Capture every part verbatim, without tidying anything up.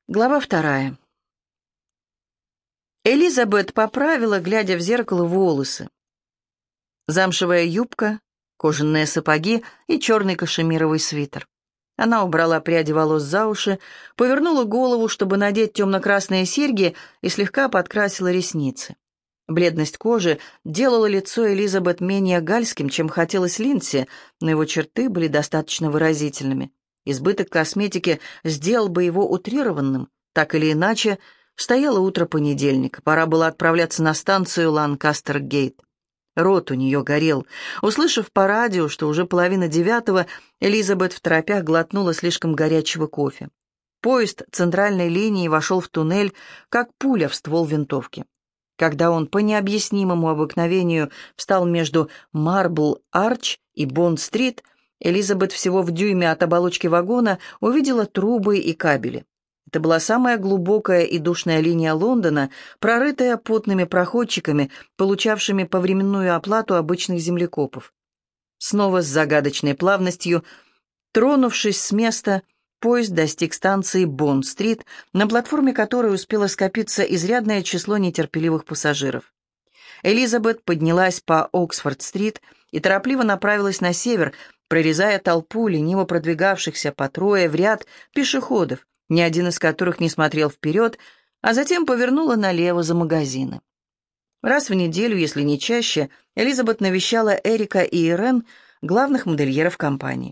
Глава вторая. Элизабет поправила, глядя в зеркало, волосы. Замшевая юбка, кожаные сапоги и черный кашемировый свитер. Она убрала пряди волос за уши, повернула голову, чтобы надеть темно-красные серьги, и слегка подкрасила ресницы. Бледность кожи делала лицо Элизабет менее гальским, чем хотелось Линдси, но его черты были достаточно выразительными. Избыток косметики сделал бы его утрированным. Так или иначе, стояло утро понедельника. Пора было отправляться на станцию Ланкастер-Гейт. Рот у нее горел. Услышав по радио, что уже половина девятого, Элизабет в торопях глотнула слишком горячего кофе. Поезд центральной линии вошел в туннель, как пуля в ствол винтовки. Когда он по необъяснимому обыкновению встал между Марбл-Арч и Бонд-стрит, Элизабет всего в дюйме от оболочки вагона увидела трубы и кабели. Это была самая глубокая и душная линия Лондона, прорытая потными проходчиками, получавшими повременную оплату обычных землекопов. Снова с загадочной плавностью, тронувшись с места, поезд достиг станции Бонд-стрит, на платформе которой успело скопиться изрядное число нетерпеливых пассажиров. Элизабет поднялась по Оксфорд-стрит и торопливо направилась на север, прорезая толпу лениво продвигавшихся по трое в ряд пешеходов, ни один из которых не смотрел вперед, а затем повернула налево за магазины. Раз в неделю, если не чаще, Элизабет навещала Эрика и Ирен, главных модельеров компании.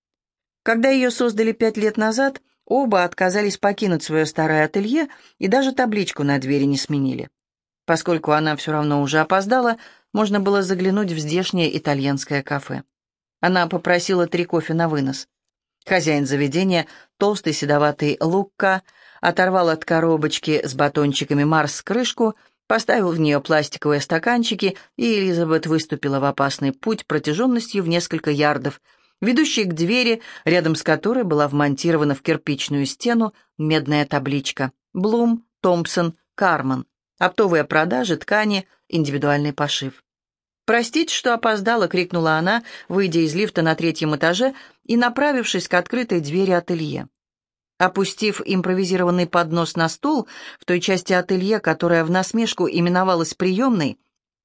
Когда ее создали пять лет назад, оба отказались покинуть свое старое ателье и даже табличку на двери не сменили. Поскольку она все равно уже опоздала, можно было заглянуть в здешнее итальянское кафе. Она попросила три кофе на вынос. Хозяин заведения, толстый седоватый Лукка, оторвал от коробочки с батончиками Марс крышку, поставил в нее пластиковые стаканчики, и Элизабет выступила в опасный путь протяженностью в несколько ярдов, ведущей к двери, рядом с которой была вмонтирована в кирпичную стену медная табличка «Блум, Томпсон, Карман. Оптовые продажи, ткани, индивидуальный пошив». «Простите, что опоздала!» — крикнула она, выйдя из лифта на третьем этаже и направившись к открытой двери ателье. Опустив импровизированный поднос на стол в той части ателье, которая в насмешку именовалась приемной,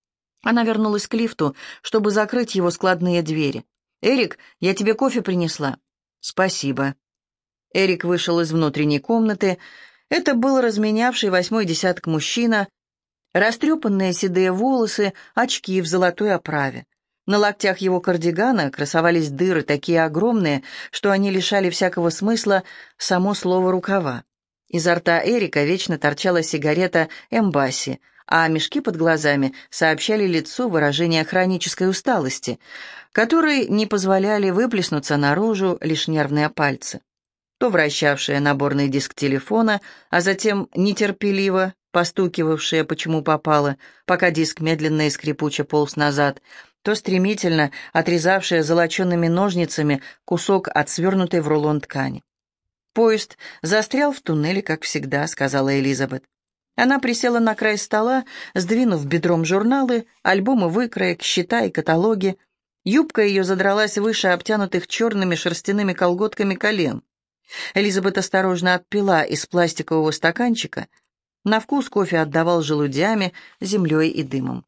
она вернулась к лифту, чтобы закрыть его складные двери. «Эрик, я тебе кофе принесла». «Спасибо». Эрик вышел из внутренней комнаты. Это был разменявший восьмой десяток мужчина, растрепанные седые волосы, очки в золотой оправе. На локтях его кардигана красовались дыры, такие огромные, что они лишали всякого смысла само слово «рукава». Изо рта Эрика вечно торчала сигарета «Эмбасси», а мешки под глазами сообщали лицу выражение хронической усталости, которые не позволяли выплеснуться наружу лишь нервные пальцы. То вращавшие наборный диск телефона, а затем нетерпеливо постукивавшие, почему попало, пока диск медленно и скрипуче полз назад, то стремительно отрезавшие золочеными ножницами кусок от свернутой в рулон ткани. «Поезд застрял в туннеле, как всегда», — сказала Элизабет. Она присела на край стола, сдвинув бедром журналы, альбомы выкроек, счета и каталоги. Юбка ее задралась выше обтянутых черными шерстяными колготками колен. Элизабет осторожно отпила из пластикового стаканчика. На вкус кофе отдавал желудями, землей и дымом.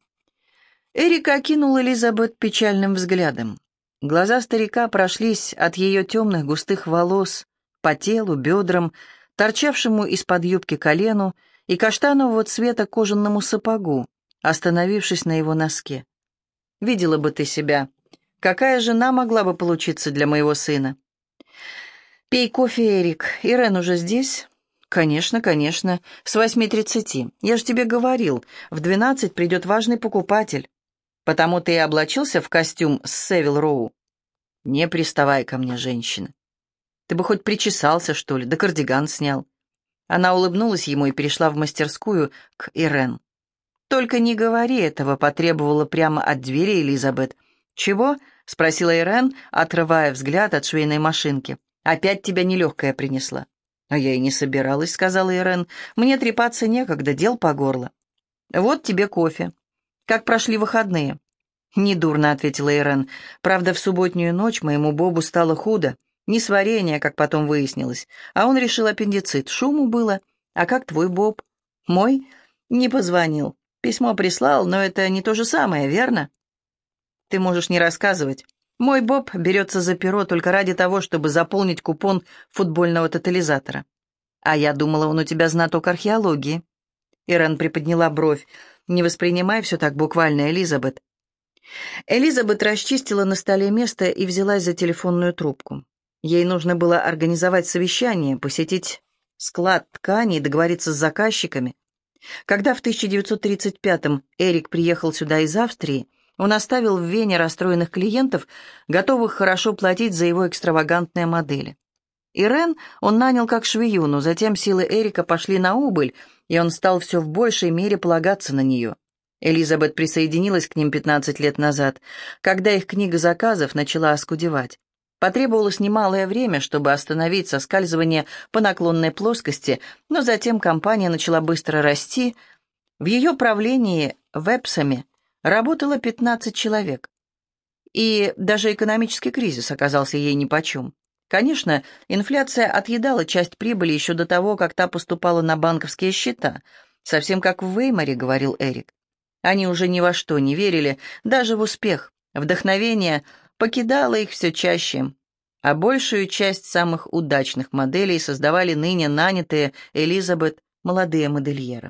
Эрик окинул Элизабет печальным взглядом. Глаза старика прошлись от ее темных густых волос по телу, бедрам, торчавшему из-под юбки колену и каштанового цвета кожаному сапогу, остановившись на его носке. «Видела бы ты себя. Какая жена могла бы получиться для моего сына?» «Пей кофе, Эрик. Ирен уже здесь?» «Конечно, конечно. С восьми тридцати. Я же тебе говорил, в двенадцать придет важный покупатель. Потому ты и облачился в костюм с Севил Роу?» «Не приставай ко мне, женщина. Ты бы хоть причесался, что ли, да кардиган снял». Она улыбнулась ему и перешла в мастерскую к Ирен. «Только не говори этого», — потребовала прямо от двери Элизабет. «Чего?» — спросила Ирен, отрывая взгляд от швейной машинки. «Опять тебя нелегкая принесла». «А я и не собиралась», — сказала Ирен. «Мне трепаться некогда, дел по горло». «Вот тебе кофе. Как прошли выходные?» «Недурно», — ответила Ирен. «Правда, в субботнюю ночь моему Бобу стало худо. Несварение, как потом выяснилось. А он решил аппендицит. Шуму было. А как твой Боб? Мой? Не позвонил. Письмо прислал, но это не то же самое, верно? Ты можешь не рассказывать. Мой Боб берется за перо только ради того, чтобы заполнить купон футбольного тотализатора. А я думала, он у тебя знаток археологии. Ирен приподняла бровь. Не воспринимай все так буквально, Элизабет. Элизабет расчистила на столе место и взялась за телефонную трубку. Ей нужно было организовать совещание, посетить склад тканей, договориться с заказчиками. Когда в тысяча девятьсот тридцать пятом Эрик приехал сюда из Австрии, он оставил в Вене расстроенных клиентов, готовых хорошо платить за его экстравагантные модели. Ирен он нанял как швею, но затем силы Эрика пошли на убыль, и он стал все в большей мере полагаться на нее. Элизабет присоединилась к ним пятнадцать лет назад, когда их книга заказов начала оскудевать. Потребовалось немалое время, чтобы остановить соскальзывание по наклонной плоскости, но затем компания начала быстро расти. В ее правлении в Эпсоме работало пятнадцать человек. И даже экономический кризис оказался ей нипочем. Конечно, инфляция отъедала часть прибыли еще до того, как та поступала на банковские счета. Совсем как в Веймаре, говорил Эрик. Они уже ни во что не верили, даже в успех. Вдохновение покидало их все чаще, а большую часть самых удачных моделей создавали ныне нанятые Элизабет молодые модельеры.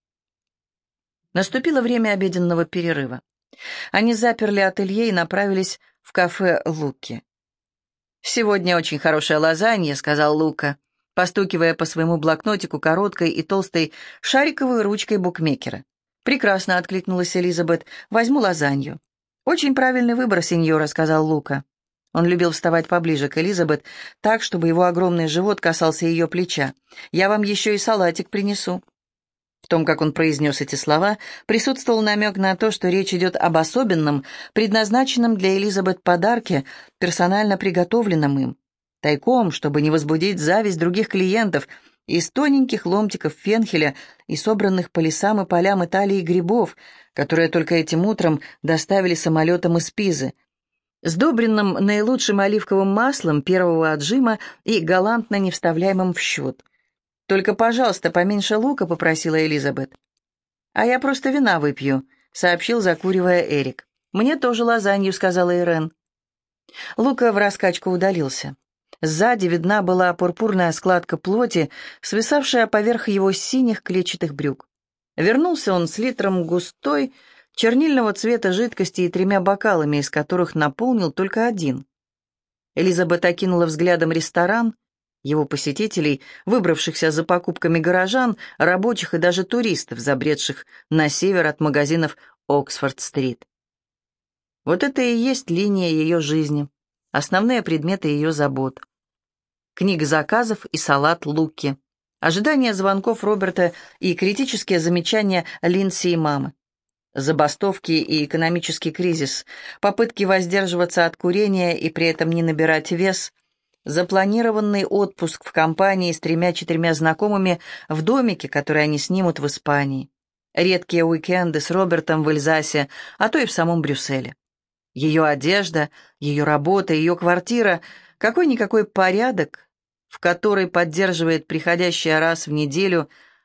Наступило время обеденного перерыва. Они заперли ателье и направились в кафе «Луки». «Сегодня очень хорошая лазанья», — сказал Лука, постукивая по своему блокнотику короткой и толстой шариковой ручкой букмекера. «Прекрасно», — откликнулась Элизабет. «Возьму лазанью». «Очень правильный выбор, сеньора», — сказал Лука. Он любил вставать поближе к Элизабет, так, чтобы его огромный живот касался ее плеча. «Я вам еще и салатик принесу». В том, как он произнес эти слова, присутствовал намек на то, что речь идет об особенном, предназначенном для Элизабет подарке, персонально приготовленном им. Тайком, чтобы не возбудить зависть других клиентов, из тоненьких ломтиков фенхеля и собранных по лесам и полям Италии грибов, которые только этим утром доставили самолетом из Пизы, сдобренным наилучшим оливковым маслом первого отжима и галантно не вставляемым в счет. «Только, пожалуйста, поменьше лука», — попросила Элизабет. «А я просто вина выпью», — сообщил, закуривая Эрик. «Мне тоже лазанью», — сказала Ирен. Лука в раскачку удалился. Сзади видна была пурпурная складка плоти, свисавшая поверх его синих клетчатых брюк. Вернулся он с литром густой, чернильного цвета жидкости и тремя бокалами, из которых наполнил только один. Элизабет окинула взглядом ресторан, его посетителей, выбравшихся за покупками горожан, рабочих и даже туристов, забредших на север от магазинов Оксфорд-стрит. Вот это и есть линия ее жизни, основные предметы ее забот. Книга заказов и салат Луки, ожидание звонков Роберта и критические замечания Линдси и мамы. Забастовки и экономический кризис, попытки воздерживаться от курения и при этом не набирать вес, запланированный отпуск в компании с тремя-четырьмя знакомыми в домике, который они снимут в Испании, редкие уикенды с Робертом в Эльзасе, а то и в самом Брюсселе. Ее одежда, ее работа, ее квартира, какой-никакой порядок, в который поддерживает приходящая раз в неделю,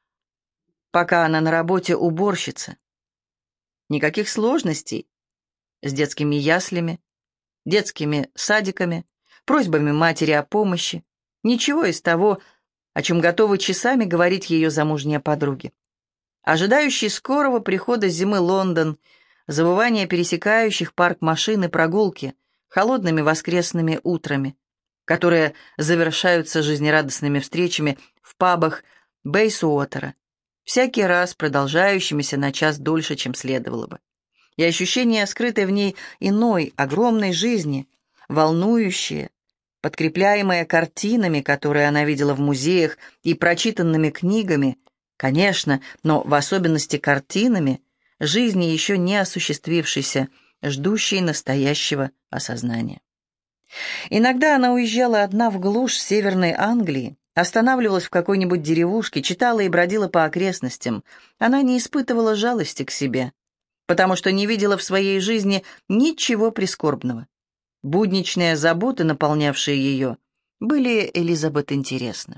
пока она на работе, уборщица. Никаких сложностей с детскими яслями, детскими садиками, просьбами матери о помощи. Ничего из того, о чем готовы часами говорить ее замужние подруги. Ожидающий скорого прихода зимы Лондон, забывание пересекающих парк машин и прогулки холодными воскресными утрами, которые завершаются жизнерадостными встречами в пабах Бейсуотера, всякий раз продолжающимися на час дольше, чем следовало бы. И ощущение скрытой в ней иной, огромной жизни, волнующее, подкрепляемое картинами, которые она видела в музеях, и прочитанными книгами, конечно, но в особенности картинами, жизни еще не осуществившейся, ждущей настоящего осознания. Иногда она уезжала одна в глушь Северной Англии, останавливалась в какой-нибудь деревушке, читала и бродила по окрестностям. Она не испытывала жалости к себе, потому что не видела в своей жизни ничего прискорбного. Будничные заботы, наполнявшие ее, были Элизабет интересны.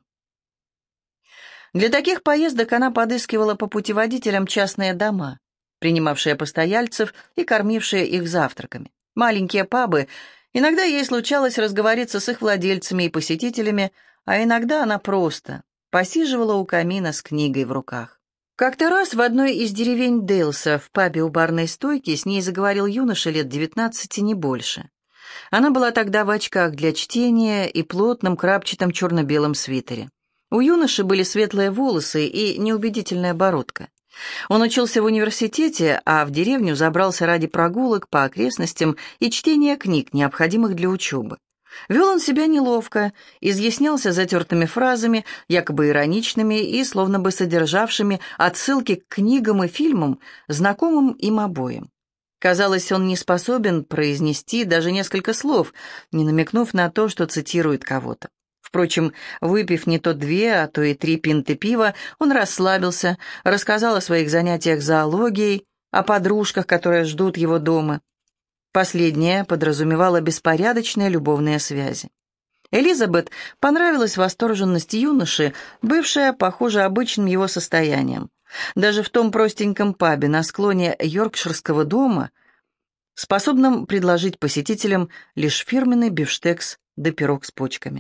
Для таких поездок она подыскивала по путеводителям частные дома, принимавшие постояльцев и кормившие их завтраками, маленькие пабы. Иногда ей случалось разговориться с их владельцами и посетителями, а иногда она просто посиживала у камина с книгой в руках. Как-то раз в одной из деревень Дейлса в пабе у барной стойки с ней заговорил юноша лет девятнадцати, не больше. Она была тогда в очках для чтения и плотном крапчатом черно-белом свитере. У юноши были светлые волосы и неубедительная бородка. Он учился в университете, а в деревню забрался ради прогулок по окрестностям и чтения книг, необходимых для учебы. Вел он себя неловко, изъяснялся затертыми фразами, якобы ироничными и словно бы содержавшими отсылки к книгам и фильмам, знакомым им обоим. Казалось, он не способен произнести даже несколько слов, не намекнув на то, что цитирует кого-то. Впрочем, выпив не то две, а то и три пинты пива, он расслабился, рассказал о своих занятиях зоологией, о подружках, которые ждут его дома. Последнее подразумевало беспорядочные любовные связи. Элизабет понравилась восторженность юноши, бывшая, похоже, обычным его состоянием. Даже в том простеньком пабе на склоне Йоркширского дома, способном предложить посетителям лишь фирменный бифштекс да пирог с почками.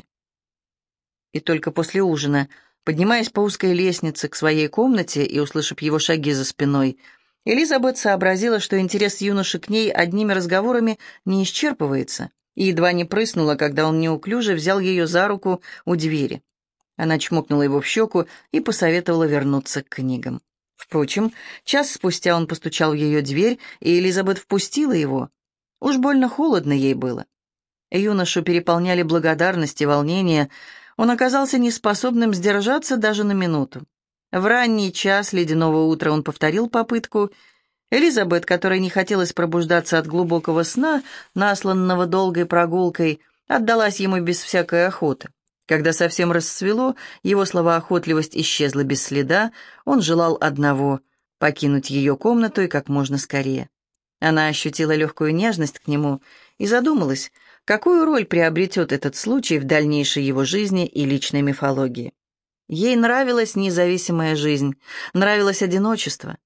И только после ужина, поднимаясь по узкой лестнице к своей комнате и услышав его шаги за спиной, Элизабет сообразила, что интерес юноши к ней одними разговорами не исчерпывается, и едва не прыснула, когда он неуклюже взял ее за руку у двери. Она чмокнула его в щеку и посоветовала вернуться к книгам. Впрочем, час спустя он постучал в ее дверь, и Элизабет впустила его. Уж больно холодно ей было. Юношу переполняли благодарность и волнение. Он оказался неспособным сдержаться даже на минуту. В ранний час ледяного утра он повторил попытку. Элизабет, которой не хотелось пробуждаться от глубокого сна, насланного долгой прогулкой, отдалась ему без всякой охоты. Когда совсем рассвело, его словоохотливость исчезла без следа, он желал одного — покинуть ее комнату и как можно скорее. Она ощутила легкую нежность к нему и задумалась, какую роль приобретет этот случай в дальнейшей его жизни и личной мифологии. Ей нравилась независимая жизнь, нравилось одиночество.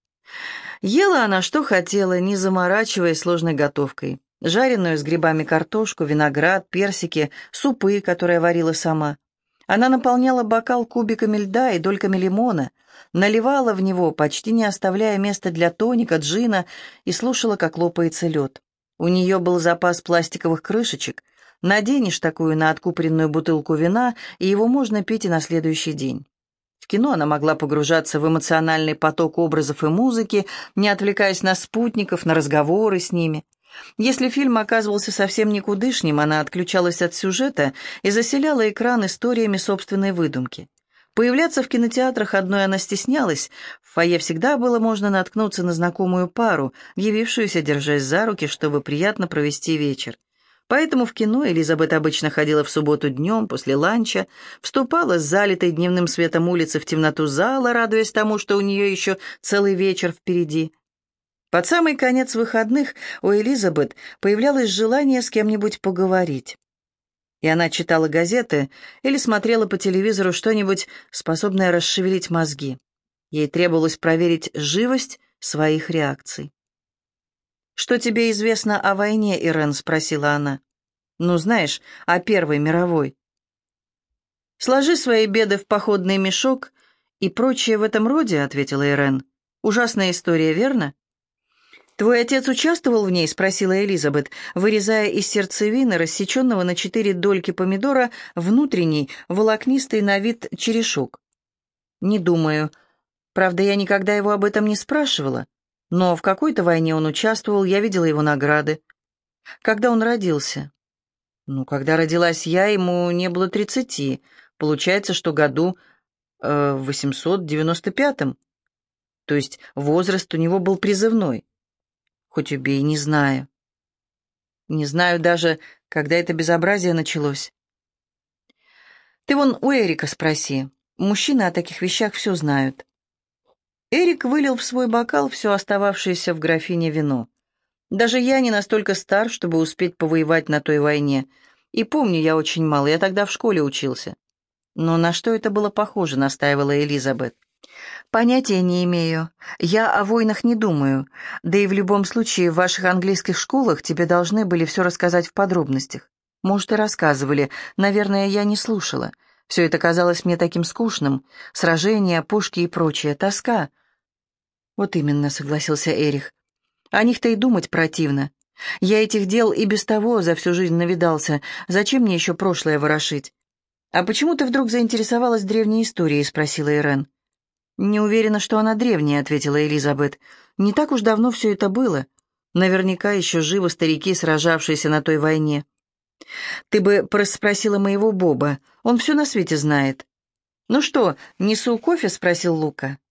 Ела она что хотела, не заморачиваясь сложной готовкой. Жареную с грибами картошку, виноград, персики, супы, которые варила сама. Она наполняла бокал кубиками льда и дольками лимона, наливала в него, почти не оставляя места для тоника, джина, и слушала, как лопается лед. У нее был запас пластиковых крышечек. Наденешь такую на откупоренную бутылку вина, и его можно пить и на следующий день. В кино она могла погружаться в эмоциональный поток образов и музыки, не отвлекаясь на спутников, на разговоры с ними. Если фильм оказывался совсем никудышним, она отключалась от сюжета и заселяла экран историями собственной выдумки. Появляться в кинотеатрах одной она стеснялась, в фойе всегда было можно наткнуться на знакомую пару, явившуюся, держась за руки, чтобы приятно провести вечер. Поэтому в кино Элизабет обычно ходила в субботу днем, после ланча, вступала с залитой дневным светом улицы в темноту зала, радуясь тому, что у нее еще целый вечер впереди. Под самый конец выходных у Элизабет появлялось желание с кем-нибудь поговорить. И она читала газеты или смотрела по телевизору что-нибудь, способное расшевелить мозги. Ей требовалось проверить живость своих реакций. «Что тебе известно о войне, Ирен?» — спросила она. «Ну, знаешь, о Первой мировой». «Сложи свои беды в походный мешок и прочее в этом роде», — ответила Ирен. «Ужасная история, верно?» «Твой отец участвовал в ней?» — спросила Элизабет, вырезая из сердцевины, рассеченного на четыре дольки помидора, внутренний, волокнистый на вид черешок. «Не думаю. Правда, я никогда его об этом не спрашивала. Но в какой-то войне он участвовал, я видела его награды. Когда он родился?» «Ну, когда родилась я, ему не было тридцати. Получается, что году э, в восемьсот девяносто пятом. То есть возраст у него был призывной. Хоть убей, не знаю. Не знаю даже, когда это безобразие началось. Ты вон у Эрика спроси. Мужчины о таких вещах все знают». Эрик вылил в свой бокал все остававшееся в графине вино. «Даже я не настолько стар, чтобы успеть повоевать на той войне. И помню я очень мало, я тогда в школе учился». «Но на что это было похоже?» — настаивала Элизабет. «Понятия не имею. Я о войнах не думаю. Да и в любом случае в ваших английских школах тебе должны были все рассказать в подробностях. Может, и рассказывали. Наверное, я не слушала. Все это казалось мне таким скучным. Сражения, пушки и прочее. Тоска». «Вот именно», — согласился Эрих. «О них-то и думать противно. Я этих дел и без того за всю жизнь навидался. Зачем мне еще прошлое ворошить?» «А почему ты вдруг заинтересовалась древней историей?» — спросила Ирен. «Не уверена, что она древняя», — ответила Элизабет. «Не так уж давно все это было. Наверняка еще живы старики, сражавшиеся на той войне. Ты бы спросила моего Боба, он все на свете знает». «Ну что, несу кофе?» — спросил Лука.